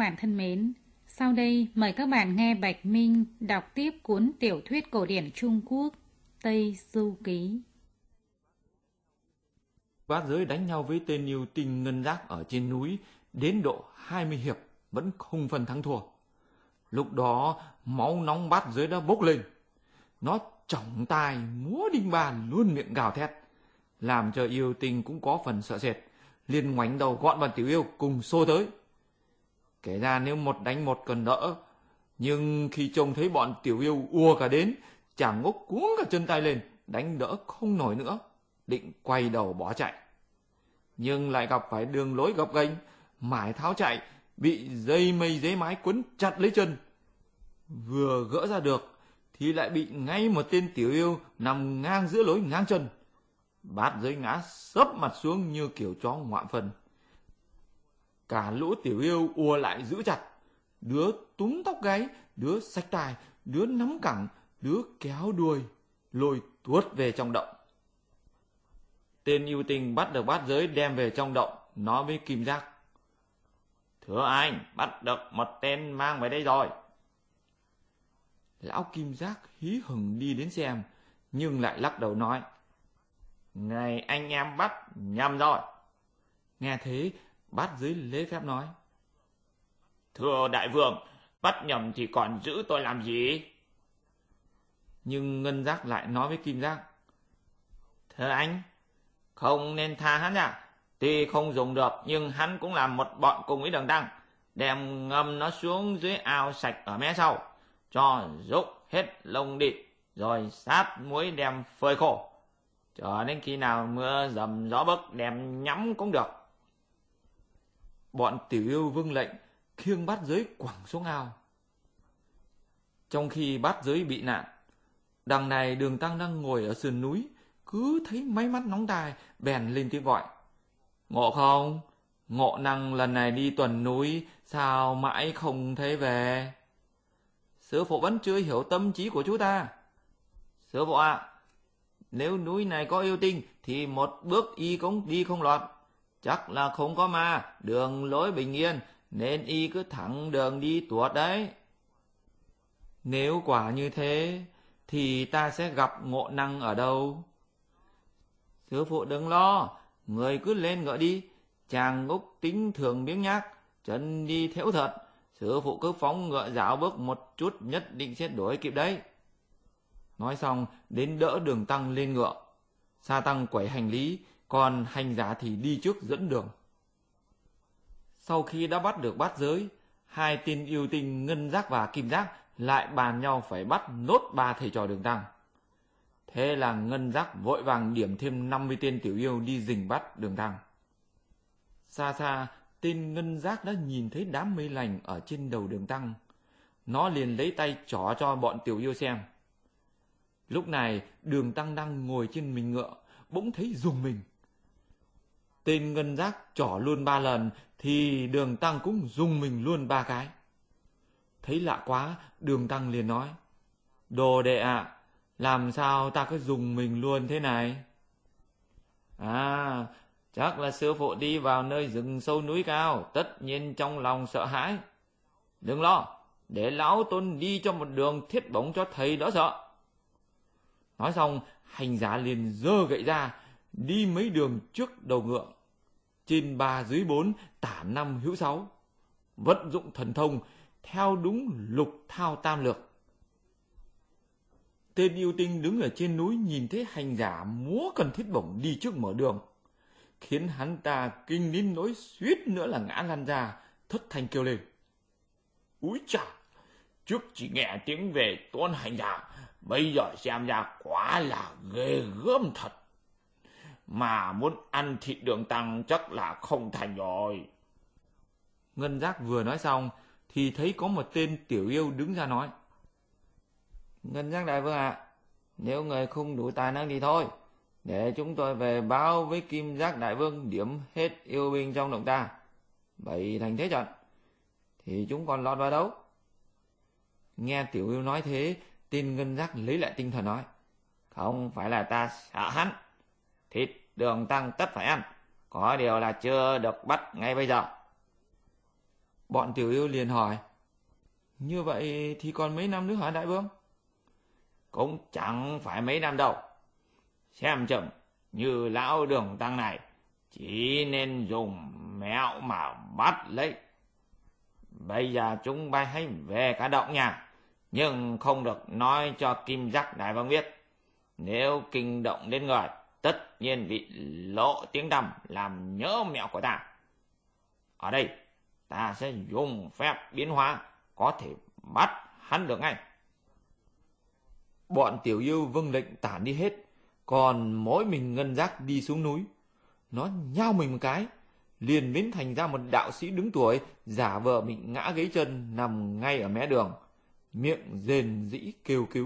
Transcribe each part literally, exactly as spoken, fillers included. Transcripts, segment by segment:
bạn thân mến, sau đây mời các bạn nghe Bạch Minh đọc tiếp cuốn tiểu thuyết cổ điển Trung Quốc Tây Du Ký. Bát giới đánh nhau với tên yêu tinh ngân giác ở trên núi đến độ hai mươi hiệp vẫn không phân thắng thua. Lúc đó máu nóng bát giới đã bốc lên. Nó chỏng tai múa đinh ba luôn miệng gào thét, làm cho yêu tinh cũng có phần sợ sệt, liền ngoảnh đầu gọn bọn tiểu yêu cùng xô tới. Kể ra nếu một đánh một còn đỡ, nhưng khi trông thấy bọn tiểu yêu ùa cả đến, chàng ngốc cuống cả chân tay lên, đánh đỡ không nổi nữa, định quay đầu bỏ chạy. Nhưng lại gặp phải đường lối gập ghềnh, mải tháo chạy, bị dây mây dế mái quấn chặt lấy chân. Vừa gỡ ra được thì lại bị ngay một tên tiểu yêu nằm ngang giữa lối ngang chân. Bát giới ngã sấp mặt xuống như kiểu chó ngoạm phân. Cả lũ tiểu yêu ùa lại giữ chặt, đứa túm tóc gáy, đứa xách tai, đứa nắm cẳng, đứa kéo đuôi, lôi tuốt về trong động. Tên yêu tinh bắt được bát giới đem về trong động, nói với Kim Giác: "Thưa anh, bắt được một tên mang về đây rồi." Lão Kim Giác hí hửng đi đến xem, nhưng lại lắc đầu nói: "Này anh em bắt nhầm rồi." Nghe thế, bát giới lễ phép nói: "Thưa đại vương, bắt nhầm thì còn giữ tôi làm gì?" Nhưng Ngân Giác lại nói với Kim Giác: "Thưa anh, không nên tha hắn à. Tuy không dùng được, nhưng hắn cũng là một bọn cùng với Đường Tăng. Đem ngâm nó xuống dưới ao sạch ở mé sau, cho rút hết lông đi, rồi sát muối đem phơi khô. Cho đến khi nào mưa dầm gió bấc đem nhắm cũng được." Bọn tiểu yêu vâng lệnh, khiêng bát giới quẳng xuống ao. Trong khi bát giới bị nạn, đằng này Đường Tăng đang ngồi ở sườn núi, cứ thấy máy mắt nóng tai, bèn lên tiếng gọi: "Ngộ không? Ngộ Năng lần này đi tuần núi, sao mãi không thấy về? Sư phụ vẫn chưa hiểu tâm trí của chúng ta." "Sư phụ ạ, à, nếu núi này có yêu tinh thì một bước y cũng đi không lọt. Chắc là không có ma, đường lối bình yên, nên y cứ thẳng đường đi tuột đấy." "Nếu quả như thế, thì ta sẽ gặp Ngộ Năng ở đâu?" "Sư phụ đừng lo, người cứ lên ngựa đi. Chàng ngốc tính thường biếng nhác, chân đi thễu thật. Sư phụ cứ phóng ngựa dạo bước một chút, nhất định sẽ đuổi kịp đấy." Nói xong đến đỡ Đường Tăng lên ngựa. Sa Tăng quẩy hành lý, còn hành giả thì đi trước dẫn đường. Sau khi đã bắt được bát giới, hai tên yêu tinh Ngân Giác và Kim Giác lại bàn nhau phải bắt nốt ba thầy trò Đường Tăng. Thế là Ngân Giác vội vàng điểm thêm năm mươi tên tiểu yêu đi rình bắt Đường Tăng. Xa xa, tên Ngân Giác đã nhìn thấy đám mây lành ở trên đầu Đường Tăng. Nó liền lấy tay trỏ cho bọn tiểu yêu xem. Lúc này Đường Tăng đang ngồi trên mình ngựa, bỗng thấy rùng mình. Tên Ngân Giác trỏ luôn ba lần thì Đường Tăng cũng rùng mình luôn ba cái. Thấy lạ quá, Đường Tăng liền nói: "Đồ đệ ạ, à, làm sao ta cứ rùng mình luôn thế này?" "À, chắc là sư phụ đi vào nơi rừng sâu núi cao, tất nhiên trong lòng sợ hãi. Đừng lo, để lão tôn đi cho một đường thiết bổng cho thầy đỡ sợ." Nói xong, hành giả liền giơ gậy ra, đi mấy đường trước đầu ngựa. Trên ba dưới bốn, tả năm hữu sáu, vận dụng thần thông theo đúng lục thao tam lược. Tên yêu tinh đứng ở trên núi nhìn thấy hành giả múa cần thiết bổng đi trước mở đường, khiến hắn ta kinh đến nỗi suýt nữa là ngã lăn ra, thất thanh kêu lên: "Úi chà, trước chỉ nghe tiếng về tôn hành giả, bây giờ xem ra quá là ghê gớm thật. Mà muốn ăn thịt Đường Tăng chắc là không thành rồi." Ngân Giác vừa nói xong thì thấy có một tên tiểu yêu đứng ra nói: "Ngân Giác đại vương ạ, à, nếu người không đủ tài năng thì thôi, để chúng tôi về báo với Kim Giác đại vương điểm hết yêu binh trong động ta, bày thành thế trận, thì chúng còn lọt vào đâu." Nghe tiểu yêu nói thế, tên Ngân Giác lấy lại tinh thần nói: "Không phải là ta sợ hắn, thịt Đường Tăng tất phải ăn, có điều là chưa được bắt ngay bây giờ." Bọn Tiểu Yêu liền hỏi, như vậy thì còn mấy năm nữa hả đại vương? Cũng chẳng phải mấy năm đâu. Xem chừng như lão Đường Tăng này chỉ nên dùng mẹo mà bắt lấy. Bây giờ chúng bay hãy về cả động nha. Nhưng không được nói cho Kim Giác đại vương biết. Nếu kinh động đến người, tất nhiên bị lộ tiếng tăm làm nhớ mẹo của ta. Ở đây ta sẽ dùng phép biến hóa, có thể bắt hắn được ngay. Bọn Tiểu Yêu vâng lệnh tản đi hết, còn mỗi mình Ngân Giác đi xuống núi. Nó nhao mình một cái, liền biến thành ra một đạo sĩ đứng tuổi, giả vờ bị ngã gãy chân, nằm ngay ở mé đường, miệng rền rĩ kêu cứu.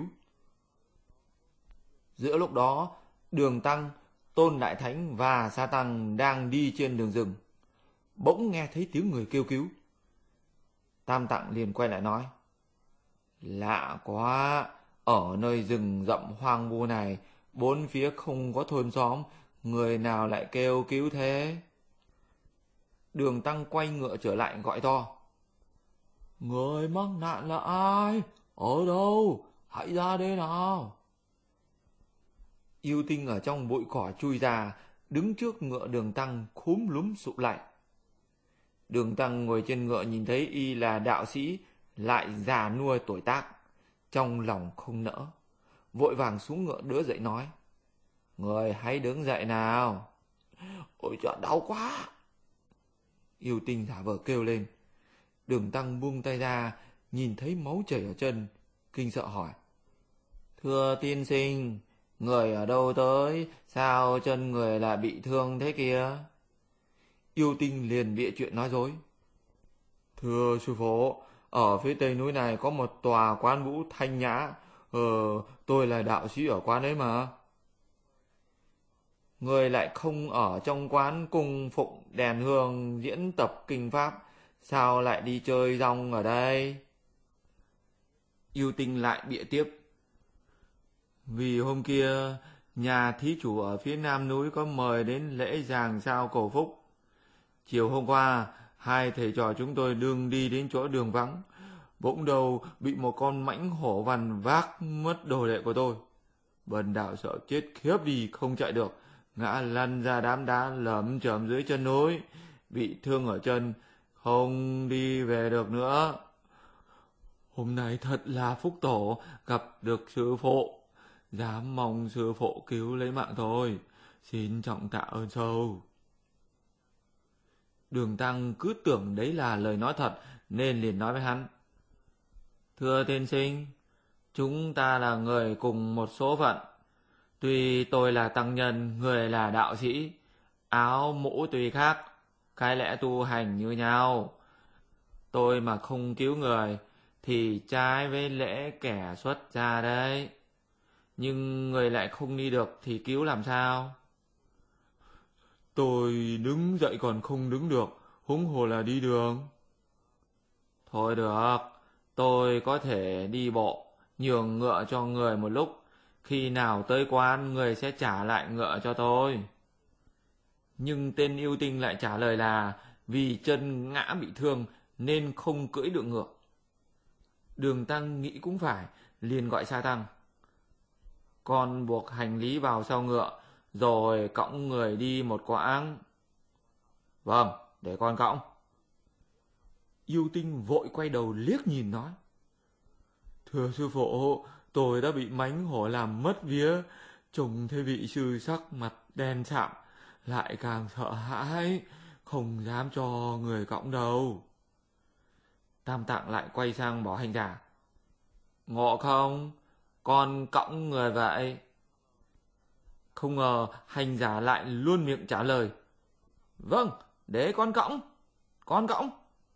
Giữa lúc đó, Đường Tăng, Tôn Đại Thánh và Sa Tăng đang đi trên đường rừng, bỗng nghe thấy tiếng người kêu cứu. Tam Tạng liền quay lại nói, lạ quá, ở nơi rừng rậm hoang vu này, bốn phía không có thôn xóm, người nào lại kêu cứu thế? Đường Tăng quay ngựa trở lại gọi to, người mắc nạn là ai? Ở đâu? Hãy ra đây nào! Yêu Tinh ở trong bụi cỏ chui ra, đứng trước ngựa Đường Tăng khúm núm sụp lại. Đường Tăng ngồi trên ngựa nhìn thấy y là đạo sĩ, lại già nua tuổi tác, trong lòng không nỡ, vội vàng xuống ngựa đỡ dậy nói, người hãy đứng dậy nào. Ôi trời, đau quá! Yêu Tinh giả vờ kêu lên. Đường Tăng buông tay ra, nhìn thấy máu chảy ở chân, kinh sợ hỏi, thưa tiên sinh, người ở đâu tới, sao chân người lại bị thương thế kia? Yêu Tinh liền bịa chuyện nói dối, thưa sư phụ, ở phía tây núi này có một tòa quán vũ thanh nhã, ờ, tôi là đạo sĩ ở quán ấy mà. Người lại không ở trong quán cung phụng đèn hương diễn tập kinh pháp, sao lại đi chơi rong ở đây? Yêu Tinh lại bịa tiếp, vì hôm kia nhà thí chủ ở phía nam núi có mời đến lễ giàng sao cầu phúc. Chiều hôm qua, hai thầy trò chúng tôi đương đi đến chỗ đường vắng, bỗng đầu bị một con mãnh hổ vằn vác mất đồ đệ của tôi. Bần đạo sợ chết khiếp đi không chạy được, ngã lăn ra đám đá lởm chởm dưới chân núi, bị thương ở chân, không đi về được nữa. Hôm nay thật là phúc tổ, gặp được sư phụ, dám mong sư phụ cứu lấy mạng thôi, xin trọng tạ ơn sâu. Đường Tăng cứ tưởng đấy là lời nói thật, nên liền nói với hắn, thưa tiên sinh, chúng ta là người cùng một số phận. Tuy tôi là tăng nhân, người là đạo sĩ, áo mũ tùy khác, cái lẽ tu hành như nhau. Tôi mà không cứu người thì trái với lễ kẻ xuất gia đấy. Nhưng người lại không đi được thì cứu làm sao? Tôi đứng dậy còn không đứng được, huống hồ là đi đường. Thôi được, tôi có thể đi bộ, nhường ngựa cho người một lúc. Khi nào tới quán, người sẽ trả lại ngựa cho tôi. Nhưng tên Yêu Tinh lại trả lời là vì chân ngã bị thương nên không cưỡi được ngựa. Đường Tăng nghĩ cũng phải, liền gọi Sa Tăng, con buộc hành lý vào sau ngựa, rồi cõng người đi một quãng. Vâng, để con cõng. Yêu Tinh vội quay đầu liếc nhìn nói, thưa sư phụ, tôi đã bị mãnh hổ làm mất vía, trông thấy vị sư sắc mặt đen sạm, lại càng sợ hãi, không dám cho người cõng đâu. Tam Tạng lại quay sang bảo hành giả, ngộ không, con cõng người vậy? Không ngờ hành giả lại luôn miệng trả lời, vâng, để con cõng, con cõng.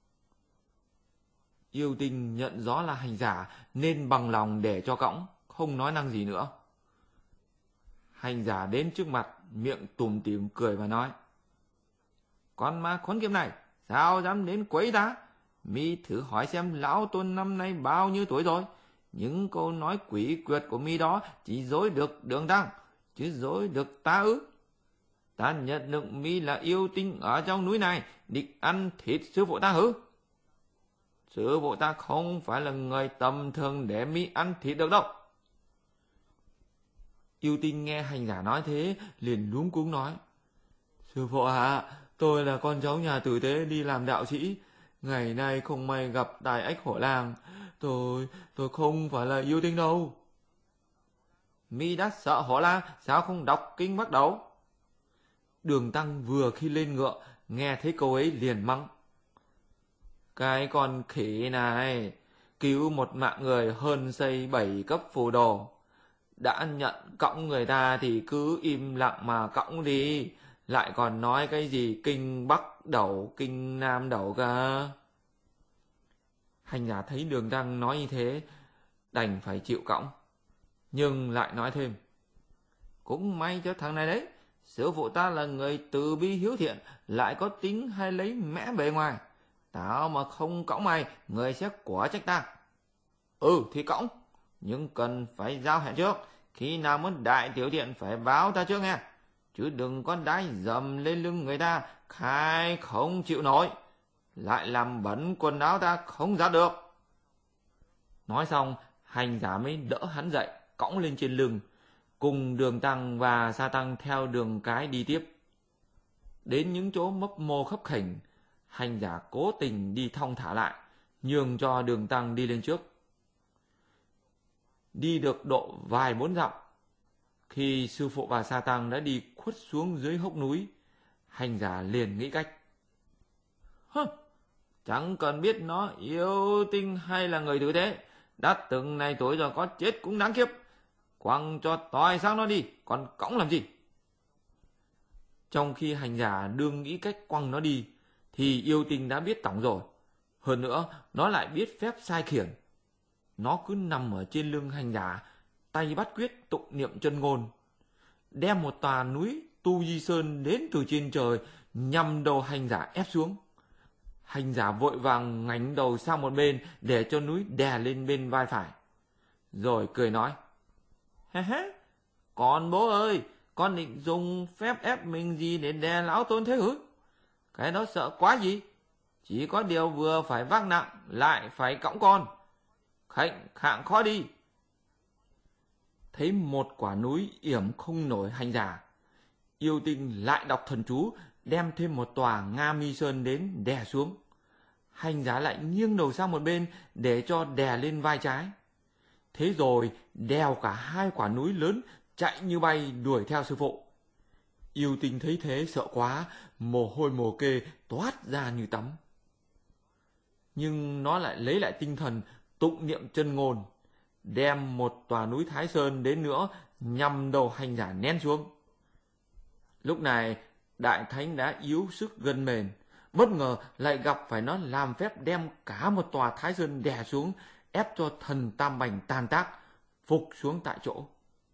Yêu Tinh nhận rõ là hành giả nên bằng lòng để cho cõng, không nói năng gì nữa. Hành giả đến trước mặt, miệng tủm tỉm cười và nói, con ma khốn kiếp này, sao dám đến quấy ta? Mi thử hỏi xem lão tôn năm nay bao nhiêu tuổi rồi? Những câu nói quỷ quyệt của mi đó chỉ dối được Đường Tăng, chứ dối được ta ư? Ta nhận định mi là yêu tinh ở trong núi này, định ăn thịt sư phụ ta hử? Sư phụ ta không phải là người tầm thường để mi ăn thịt được đâu. Yêu Tinh nghe hành giả nói thế, liền luống cuống nói: Sư phụ ạ, tôi là con cháu nhà tử tế đi làm đạo sĩ. Ngày nay không may gặp tài ách hổ lang. Tôi, tôi không phải là Yêu Tinh đâu. Mi đã sợ hổ lang, sao không đọc kinh bắt đầu? Đường Tăng vừa khi lên ngựa, nghe thấy câu ấy liền mắng: Cái con khỉ này, cứu một mạng người hơn xây bảy cấp phù đồ. Đã nhận cõng người ta thì cứ im lặng mà cõng đi. Lại còn nói cái gì kinh Bắc đầu, kinh Nam đầu cả. Hành giả thấy Đường Tăng nói như thế, đành phải chịu cõng. Nhưng lại nói thêm: Cũng may cho thằng này đấy. Sư phụ ta là người từ bi hiếu thiện, lại có tính hay lấy mẽ bề ngoài. Tao mà không cõng mày, người sẽ quả trách ta. Ừ thì cõng, nhưng cần phải giao hẹn trước. Khi nào muốn đại tiểu thiện phải báo ta trước nghe. Chứ đừng có đái dầm lên lưng người ta, khai không chịu nổi. Lại làm bẩn quần áo ta không ra được. Nói xong, hành giả mới đỡ hắn dậy, cõng lên trên lưng, cùng Đường Tăng và Sa Tăng theo đường cái đi tiếp. Đến những chỗ mấp mô khấp khểnh, hành giả cố tình đi thong thả lại, nhường cho Đường Tăng đi lên trước. Đi được độ vài bốn dặm, khi sư phụ và Sa Tăng đã đi khuất xuống dưới hốc núi, hành giả liền nghĩ cách: Hơ, chẳng cần biết nó Yêu Tinh hay là người tử tế, đã từng này tối rồi có chết cũng đáng kiếp. Quăng cho toi sang nó đi, còn cõng làm gì? Trong khi hành giả đương nghĩ cách quăng nó đi, thì Yêu Tinh đã biết tỏng rồi. Hơn nữa, nó lại biết phép sai khiển. Nó cứ nằm ở trên lưng hành giả, tay bắt quyết tụng niệm chân ngôn, đem một tòa núi Tu Di Sơn đến từ trên trời, nhằm đầu hành giả ép xuống. Hành giả vội vàng ngánh đầu sang một bên để cho núi đè lên bên vai phải, rồi cười nói: Hê hê, con bố ơi, con định dùng phép ép mình gì để đè lão tôn thế hứ? Cái đó sợ quá gì? Chỉ có điều vừa phải vác nặng, lại phải cõng con. Khệnh khạng khó đi. Thấy một quả núi yểm không nổi hành giả, Yêu Tinh lại đọc thần chú, đem thêm một tòa Nga Mi Sơn đến đè xuống. Hành giả lại nghiêng đầu sang một bên để cho đè lên vai trái. Thế rồi đèo cả hai quả núi lớn, chạy như bay đuổi theo sư phụ. Yêu Tinh thấy thế sợ quá, mồ hôi mồ kê toát ra như tắm. Nhưng nó lại lấy lại tinh thần, tụng niệm chân ngôn, đem một tòa núi Thái Sơn đến nữa, nhằm đầu hành giả nén xuống. Lúc này Đại Thánh đã yếu sức gân mềm, bất ngờ lại gặp phải nó làm phép đem cả một tòa Thái Sơn đè xuống, ép cho thần Tam Bành tan tác, phục xuống tại chỗ.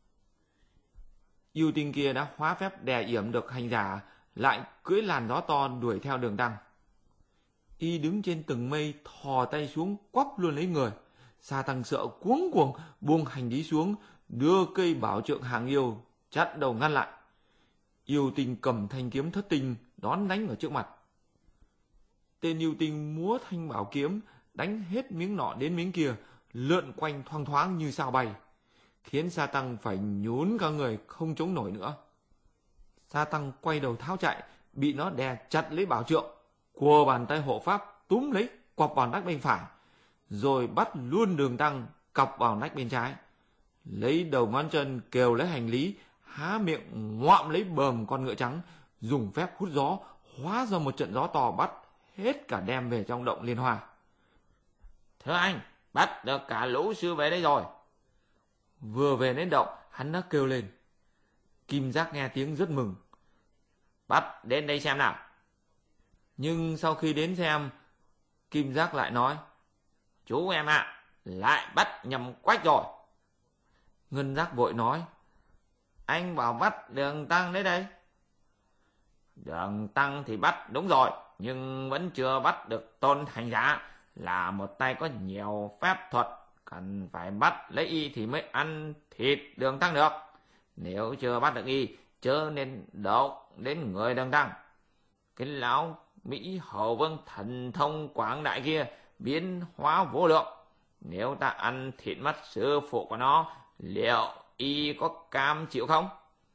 Yêu Tinh kia đã hóa phép đè yểm được hành giả, lại cưỡi làn gió to đuổi theo Đường Tăng. Y đứng trên từng mây, thò tay xuống quắp luôn lấy người. Sa Tăng sợ cuống cuồng buông hành lý xuống, đưa cây bảo trượng hàng yêu chặn đầu ngăn lại. Yêu Tinh cầm thanh kiếm thất tinh đón đánh ở trước mặt. Tên Yêu Tinh múa thanh bảo kiếm, đánh hết miếng nọ đến miếng kia, lượn quanh thoang thoáng như sao bay, khiến Sa Tăng phải nhún cả người không chống nổi nữa. Sa Tăng quay đầu tháo chạy, bị nó đè chặt lấy bảo trượng, cua bàn tay hộ pháp túm lấy quặp vào nách bên phải, rồi bắt luôn Đường Tăng cọc vào nách bên trái, lấy đầu ngón chân kêu lấy hành lý, há miệng ngoạm lấy bờm con ngựa trắng, dùng phép hút gió hóa ra một trận gió to, bắt hết cả đem về trong động Liên Hoa. Thưa anh, bắt được cả lũ sư về đây rồi. Vừa về đến động, hắn đã kêu lên. Kim Giác nghe tiếng rất mừng. Bắt đến đây xem nào. Nhưng sau khi đến xem, Kim Giác lại nói: Chú em ạ, à, lại bắt nhầm quách rồi. Ngân Giác vội nói: Anh bảo bắt Đường Tăng đấy đây. Đường Tăng thì bắt đúng rồi, nhưng vẫn chưa bắt được Tôn hành giả, là một tay có nhiều phép thuật, cần phải bắt lấy y thì mới ăn thịt Đường Tăng được. Nếu chưa bắt được y, chớ nên động đến người Đường Tăng. Cái lão Mỹ Hầu Vương thần thông quảng đại kia biến hóa vô lượng. Nếu ta ăn thịt mắt sư phụ của nó, liệu y có cam chịu không?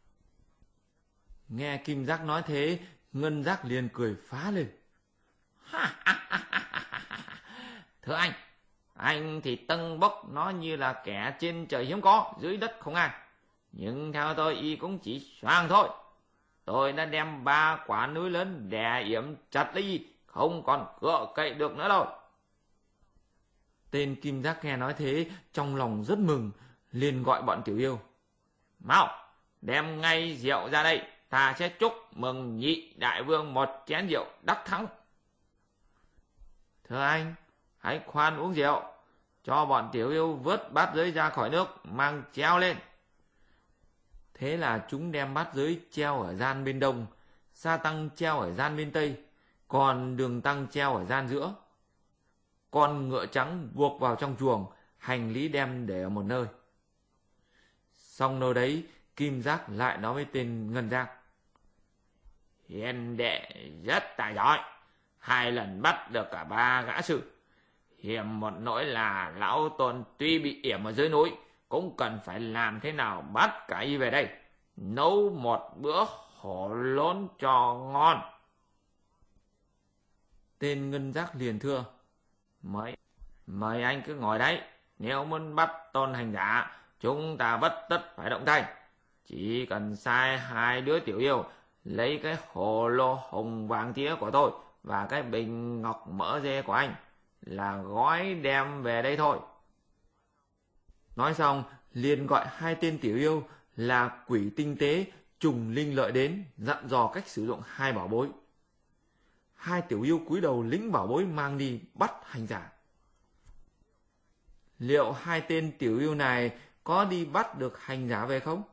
Nghe Kim Giác nói thế, Ngân Giác liền cười phá lên. Thưa anh, anh thì tâng bốc nó như là kẻ trên trời hiếm có, dưới đất không ai. Nhưng theo tôi y cũng chỉ xoang thôi. Tôi đã đem ba quả núi lớn đè yểm chặt lấy y, không còn cựa cậy được nữa đâu. Tên Kim Giác nghe nói thế, trong lòng rất mừng, liền gọi bọn tiểu yêu. Mau, đem ngay rượu ra đây, ta sẽ chúc mừng nhị đại vương một chén rượu đắc thắng. Thưa anh, hãy khoan uống rượu, cho bọn tiểu yêu vớt bát giới ra khỏi nước, mang treo lên. Thế là chúng đem bát giới treo ở gian bên đông, Sa Tăng treo ở gian bên tây, còn Đường Tăng treo ở gian giữa. Con ngựa trắng buộc vào trong chuồng, hành lý đem để ở một nơi. Xong nơi đấy, Kim Giác lại nói với tên Ngân Giác. Hiền đệ rất tài giỏi, hai lần bắt được cả ba gã sư. Hiểm một nỗi là lão tôn tuy bị yểm ở dưới núi, cũng cần phải làm thế nào bắt cả y về đây, nấu một bữa hổ lốn cho ngon. Tên Ngân Giác liền thưa. Mời, mời anh cứ ngồi đấy, nếu muốn bắt tôn hành giả, chúng ta bất tất phải động tay. Chỉ cần sai hai đứa tiểu yêu lấy cái hồ lô hồng vàng tía của tôi và cái bình ngọc mỡ dê của anh là gói đem về đây thôi. Nói xong, liền gọi hai tên tiểu yêu là Quỷ Tinh Tế, Trùng Linh Lợi đến, dặn dò cách sử dụng hai bảo bối. Hai tiểu yêu cúi đầu lĩnh bảo bối mang đi bắt hành giả. Liệu hai tên tiểu yêu này có đi bắt được hành giả về không?